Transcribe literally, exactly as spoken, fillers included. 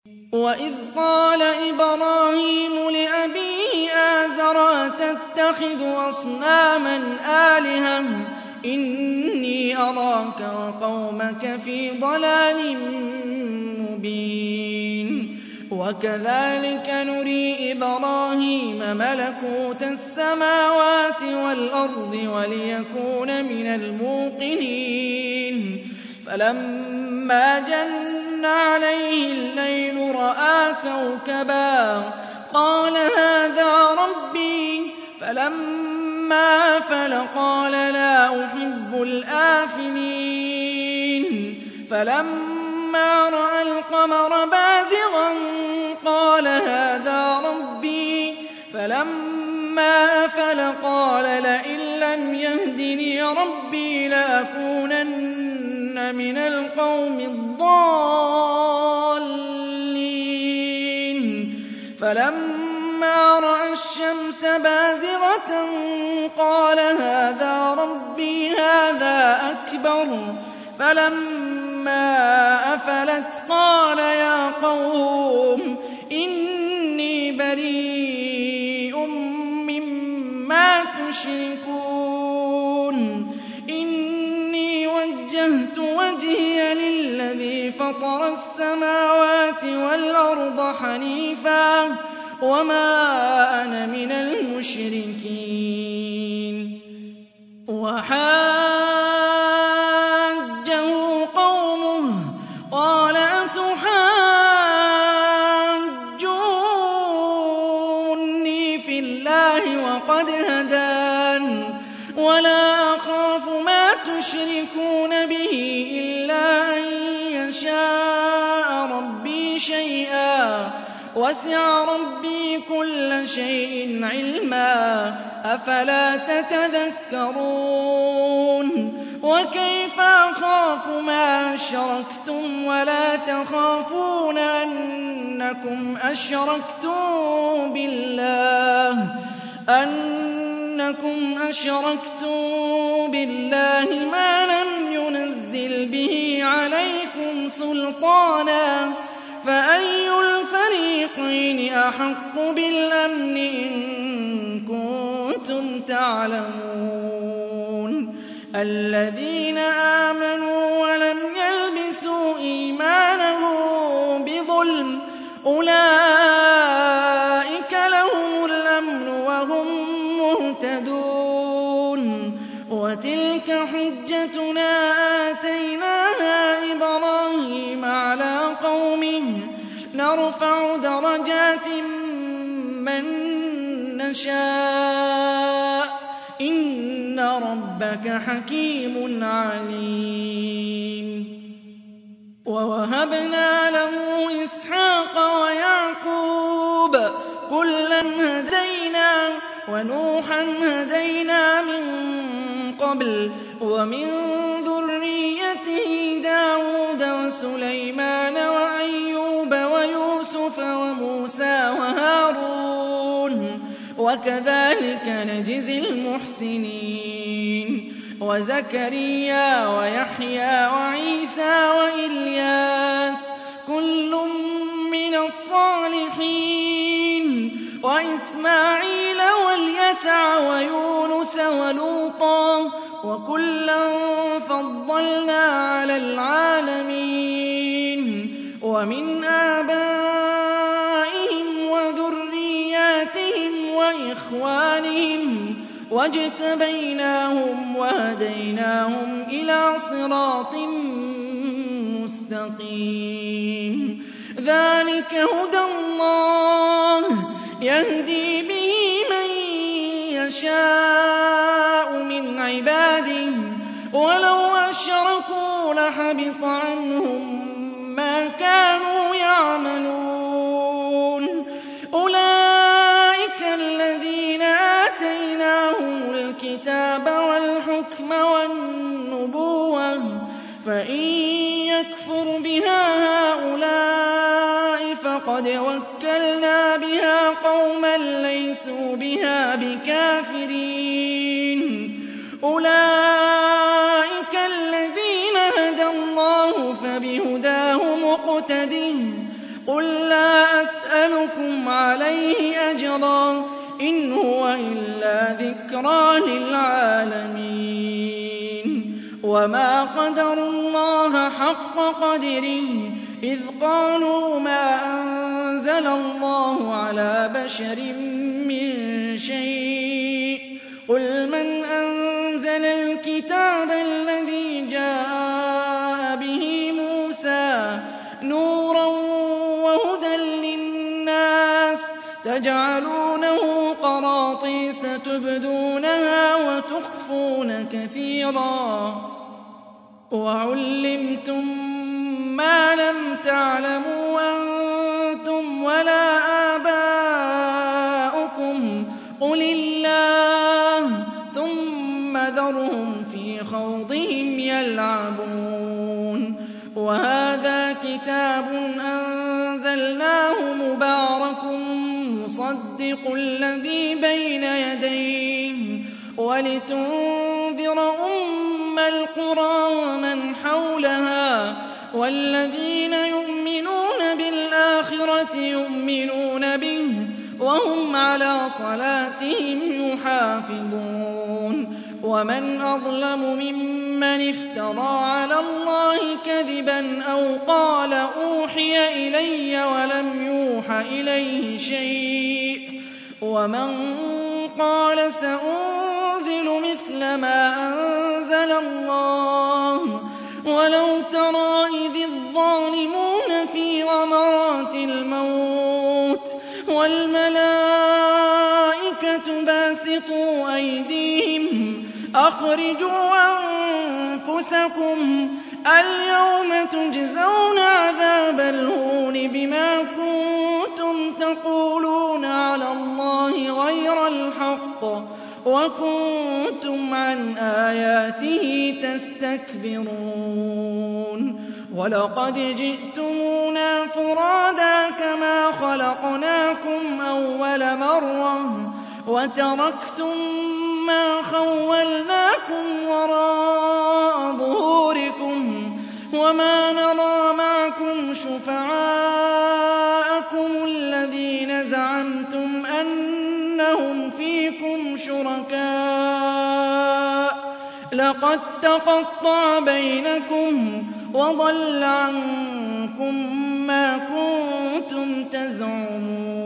وَإِذْ قَالَ إِبْرَاهِيمُ لِأَبِيهِ آزَرَ أَتَتَّخِذُ أَصْنَامًا آلِهَةً إِنِّي أَرَاكَ وَقَوْمَكَ فِي ضَلَالٍ مُّبِينٍ وَكَذَٰلِكَ نُرِي إِبْرَاهِيمَ مَلَكُوتَ السَّمَاوَاتِ وَالْأَرْضِ وَلِيَكُونَ مِنَ الْمُوقِنِينَ فَلَمَّا جَنَّ عَلَيْهِ اللَّيْلُ رَأَىٰ كَوْكَبًا قَالَ هَٰذَا رَبِّي فَلَمَّا أَفَلَ قَالَ لَا أُحِبُّ الْآفِلِينَ فَلَمَّا رَأَى الْقَمَرَ بَازِغًا قَالَ هَٰذَا رَبِّي فَلَمَّا أَفَلَ قَالَ لَئِن لَّمْ يَهْدِنِي رَبِّي لَأَكُونَنَّ مِنَ الْقَوْمِ الضَّالِّينَ فَلَمَّا رَأَى الشَّمْسَ بَازِغَةً قَالَ هَٰذَا رَبِّي هَٰذَا أَكْبَرُ فَلَمَّا أَفَلَتْ قَالَ يَا قَوْمِ إِنِّي بَرِيءٌ مِّمَّا تُشْرِكُونَ إِنِّي وَجَّهْتُ وَجْهِيَ لِلَّذِي فَطَرَ السَّمَاوَاتِ وَالْأَرْضَ حَنِيفًا وَمَا أَنَا مِنَ الْمُشْرِكِينَ وَحَاجَّهُ قَوْمُهُ قَالَ أَتُحَاجُّونِّي فِي اللَّهِ وَقَدْ هَدَانِ وَلَا أَخَافُ مَا تُشْرِكُونَ بِهِ إِلَّا أَن يَشَاءَ رَبِّي شَيْئًا وَسِعَ رَبِّي كُلَّ شَيْءٍ عِلْمًا أَفَلَا تَتَذَكَّرُونَ وَكَيْفَ أَخَافُ مَا أَشْرَكْتُمْ وَلَا تَخَافُونَ أَنَّكُمْ أَشْرَكْتُم بِاللَّهِ أَنَّكُمْ أَشْرَكْتُم بِاللَّهِ مَا لَمْ يُنَزِّلْ بِهِ عَلَيْكُمْ سُلْطَانًا فَأَيُّ الْفَرِيقَيْنِ أَحَقُّ بِالْأَمْنِ إِن كُنتُمْ تَعْلَمُونَ الَّذِينَ آمَنُوا وَلَمْ يَلْبِسُوا إِيمَانَهُم بِظُلْمٍ أُولَٰئِكَ لَهُمُ الْأَمْنُ وَهُم مُّهْتَدُونَ وَتِلْكَ حُجَّتُنَا آتَيْنَاهَا إِبْرَاهِيمَ عَلَىٰ قَوْمِهِ نَرْفَعُ دَرَجَاتٍ مَّن نَّشَاءُ ۗ إِنَّ رَبَّكَ حَكِيمٌ عَلِيمٌ وَوَهَبْنَا لَهُ إِسْحَاقَ وَيَعْقُوبَ ۚ كُلًّا هَدَيْنَا ۖ وَنُوحًا هَدَيْنَا مِن قَبْلُ ۖ وَمِن ذُرِّيَّتِهِ دَاوُودَ وَسُلَيْمَانَ وَأَيُّوبَ وَيُوسُفَ وَمُوسَىٰ وَهَارُونَ ۚ وَكَذَٰلِكَ نَجْزِي الْمُحْسِنِينَ وَزَكَرِيَّا وَيَحْيَىٰ وَعِيسَىٰ وَإِلْيَاسَ ۖ كُلٌّ مِّنَ الصَّالِحِينَ وَإِسْمَاعِيلَ وَالْيَسَعَ وَيُونُسَ وَلُوطًا ۚ وَكُلًّا فَضَّلْنَا عَلَى الْعَالَمِينَ وَمِنْ آبَائِهِمْ وَذُرِّيَّاتِهِمْ وَإِخْوَانِهِمْ وَاجْتَبَيْنَاهُمْ وَهَدَيْنَاهُمْ إِلَىٰ صِرَاطٍ مُّسْتَقِيمٍ ذَٰلِكَ هُدَى اللَّهِ يَهْدِي بِهِ مَن يَشَاءُ مِنْ عِبَادِهِ ۚ وَلَوْ أَشْرَكُوا لَحَبِطَ عَنْهُم مَّا كَانُوا يَعْمَلُونَ أُولَٰئِكَ الَّذِينَ آتَيْنَاهُمُ الْكِتَابَ وَالْحُكْمَ وَالنُّبُوَّةَ ۚ فَإِن يَكْفُرْ بِهَا هَٰؤُلَاءِ فَقَدْ وَكَّلْنَا بِهَا قَوْمًا لَّيْسُوا بِهَا بِكَافِرِينَ أُولَٰئِكَ الَّذِينَ هَدَى اللَّهُ فَبِهُدَاهُ مُقْتَدِهْ ۗ قُل لَّا أَسْأَلُكُمْ عَلَيْهِ أَجْرًا إِنْ هُوَ إِلَّا ذِكْرَىٰ لِلْعَالَمِينَ وَمَا قَدَرُوا اللَّهَ حَقَّ قَدْرِهِ إِذْ قَالُوا مَا أَنزَلَ اللَّهُ عَلَىٰ بَشَرٍ مِّن شَيْءٍ قُلْ مَنْ أَنزَلَ الْكِتَابَ الَّذِي جَاءَ بِهِ مُوسَىٰ نُورًا وَهُدًى لِّلنَّاسِ تَجْعَلُونَهُ قَرَاطِيسَ تُبْدُونَهَا وَتُخْفُونَ كَثِيرًا وَعُلِّمْتُم مَّا لَمْ تَعْلَمُوا أَنتُمْ وَلَا آبَاؤُكُمْ قُلِ اللَّهُ ثُمَّ ذَرْهُمْ فِي خَوْضِهِمْ يَلْعَبُونَ وَهَٰذَا كِتَابٌ أَنزَلْنَاهُ مُبَارَكٌ مُّصَدِّقُ الَّذِي بَيْنَ يَدَيْهِ وَلِتُنذِرَ أُمَّ الْقُرَىٰ وَمَنْ حَوْلَهَا وَالَّذِينَ يُؤْمِنُونَ بِالْآخِرَةِ يُؤْمِنُونَ بِهِ وَهُمْ عَلَىٰ صَلَاتِهِمْ يُحَافِظُونَ وَمَنْ أَظْلَمُ مِمَّنِ افْتَرَىٰ عَلَى اللَّهِ كَذِبًا أَوْ قَالَ أُوحِيَ إِلَيَّ وَلَمْ يُوحَ إِلَيْهِ شَيْءٌ وَمَن قَالَ سَأُنزِلُ مِثْلَ مَا أَنزَلَ اللَّهُ وَلَوْ تَرَىٰ إِذِ الظَّالِمُونَ فِي غَمَرَاتِ الْمَوْتِ وَالْمَلَائِكَةُ بَاسِطُو أَيْدِيهِمْ أَخْرِجُوا أَنفُسَكُمْ الْيَوْمَ تُجْزَوْنَ عَذَابَ الْهُونِ بِمَا كُنتُمْ تَقُولُونَ عَلَى اللَّهِ غَيْرَ الْحَقِّ وَكُنتُمْ عَنْ آيَاتِهِ تَسْتَكْبِرُونَ وَلَقَدْ جِئْتُمُونَا فُرَادَىٰ كَمَا خَلَقْنَاكُمْ أَوَّلَ مَرَّةٍ وَتَرَكْتُم مَّا خَوَّلْنَاكُمْ وَرَاءَ ظُهُورِكُمْ وَمَا نَرَىٰ مَعَكُمْ شُفَعَاءَكُمُ الَّذِينَ زَعَمْتُمْ أَنَّهُمْ فِيكُمْ شُرَكَاءُ لَقَد تَّقَطَّعَ بَيْنَكُمْ وَضَلَّ عَنكُم مَّا كُنتُمْ تَزْعُمُونَ